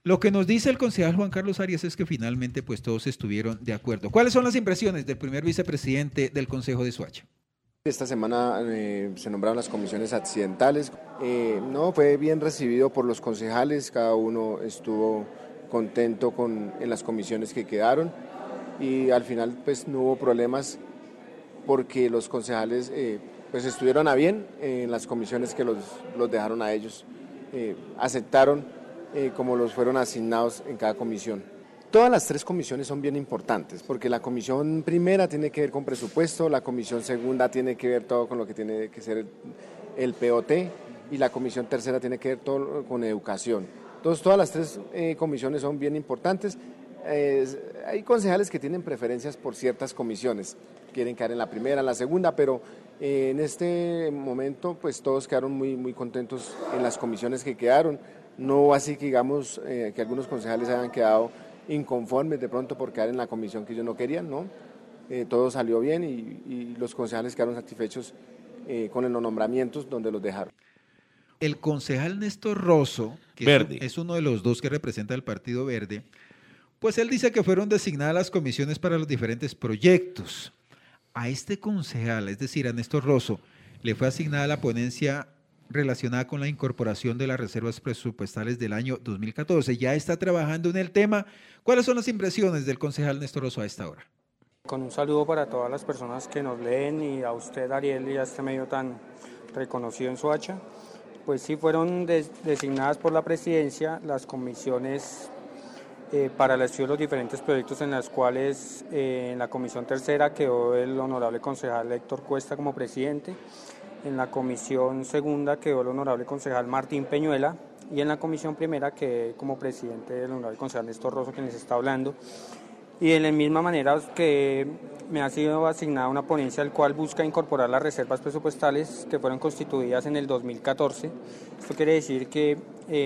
Lo que nos dice el concejal Juan Carlos Arias es que finalmente pues todos estuvieron de acuerdo. ¿Cuáles son las impresiones del primer vicepresidente del Consejo de Soacha? Esta semana se nombraron las comisiones accidentales. No, fue bien recibido por los concejales, cada uno estuvo contento en las comisiones que quedaron y al final pues no hubo problemas porque los concejales pues estuvieron a bien en las comisiones que los dejaron a ellos, aceptaron como los fueron asignados en cada comisión. Todas las tres comisiones son bien importantes, porque la comisión primera tiene que ver con presupuesto, la comisión segunda tiene que ver todo con lo que tiene que ser el POT y la comisión tercera tiene que ver todo con educación. Entonces todas las tres comisiones son bien importantes. Hay concejales que tienen preferencias por ciertas comisiones, quieren quedar en la primera, en la segunda, pero en este momento pues todos quedaron muy contentos en las comisiones que quedaron. No así que digamos que algunos concejales hayan quedado inconformes de pronto por quedar en la comisión que ellos no querían, ¿no? Todo salió bien y los concejales quedaron satisfechos con los nombramientos donde los dejaron. El concejal Néstor Rosso, que es uno de los dos que representa el Partido Verde, pues él dice que fueron designadas las comisiones para los diferentes proyectos. A este concejal, es decir, a Néstor Rosso, le fue asignada la ponencia relacionada con la incorporación de las reservas presupuestales del año 2014. Ya está trabajando en el tema. ¿Cuáles son las impresiones del concejal Néstor Rosso a esta hora? Con un saludo para todas las personas que nos leen y a usted, Ariel, y a este medio tan reconocido en Soacha. Pues sí, fueron designadas por la presidencia las comisiones para el estudio de los diferentes proyectos en las cuales en la comisión tercera quedó el honorable concejal Héctor Cuesta como presidente. En la comisión segunda quedó el honorable concejal Martín Peñuela y en la comisión primera quedé como presidente el honorable concejal Néstor Rosso, quien les está hablando. Y de la misma manera que me ha sido asignada una ponencia al cual busca incorporar las reservas presupuestales que fueron constituidas en el 2014. Esto quiere decir que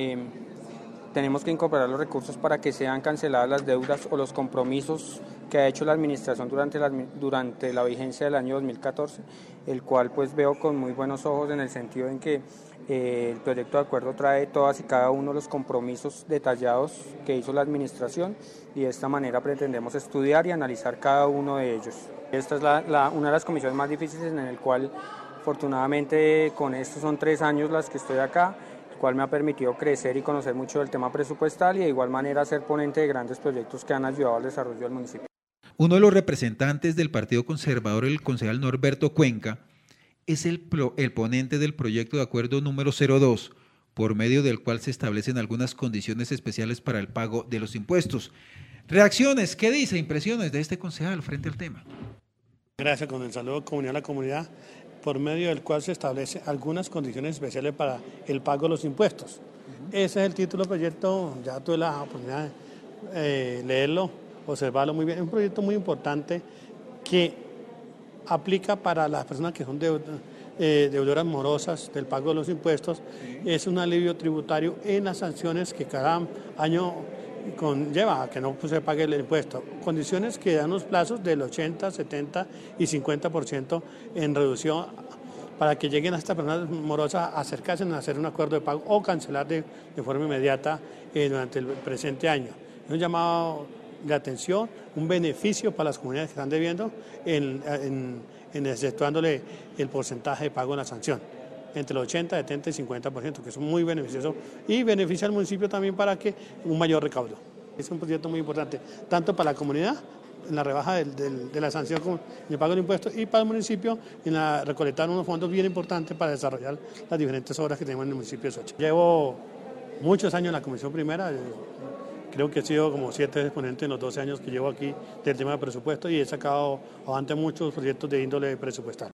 tenemos que incorporar los recursos para que sean canceladas las deudas o los compromisos que ha hecho la administración durante la vigencia del año 2014, el cual pues veo con muy buenos ojos en el sentido en que el proyecto de acuerdo trae todas y cada uno de los compromisos detallados que hizo la administración y de esta manera pretendemos estudiar y analizar cada uno de ellos. Esta es una de las comisiones más difíciles en el cual afortunadamente con esto son 3 años las que estoy acá, el cual me ha permitido crecer y conocer mucho del tema presupuestal y de igual manera ser ponente de grandes proyectos que han ayudado al desarrollo del municipio. Uno de los representantes del Partido Conservador, el concejal Norberto Cuenca, es el ponente del proyecto de acuerdo número 02, por medio del cual se establecen algunas condiciones especiales para el pago de los impuestos. Reacciones, ¿qué dice? Impresiones de este concejal frente al tema. Gracias, con el saludo comunidad a la comunidad, por medio del cual se establece algunas condiciones especiales para el pago de los impuestos. Ese es el título del proyecto, ya tuve la oportunidad de leerlo, observarlo muy bien. Es un proyecto muy importante que aplica para las personas que son deudoras morosas del pago de los impuestos. Es un alivio tributario en las sanciones que cada año conlleva a que no se pague el impuesto. Condiciones que dan los plazos del 80, 70 y 50% en reducción para que lleguen a estas personas morosas a acercarse a hacer un acuerdo de pago o cancelar de forma inmediata durante el presente año. Es un llamado de atención, un beneficio para las comunidades que están debiendo en exceptuándole el porcentaje de pago en la sanción, entre el 80, 70 y 50%, que es muy beneficioso y beneficia al municipio también para que un mayor recaudo. Es un proyecto muy importante, tanto para la comunidad, en la rebaja de la sanción con el pago del impuesto y para el municipio en la recolectar unos fondos bien importantes para desarrollar las diferentes obras que tenemos en el municipio de Soacha. Llevo muchos años en la comisión primera. Creo que he sido como 7 exponentes en los 12 años que llevo aquí del tema de presupuesto y he sacado adelante muchos proyectos de índole presupuestal.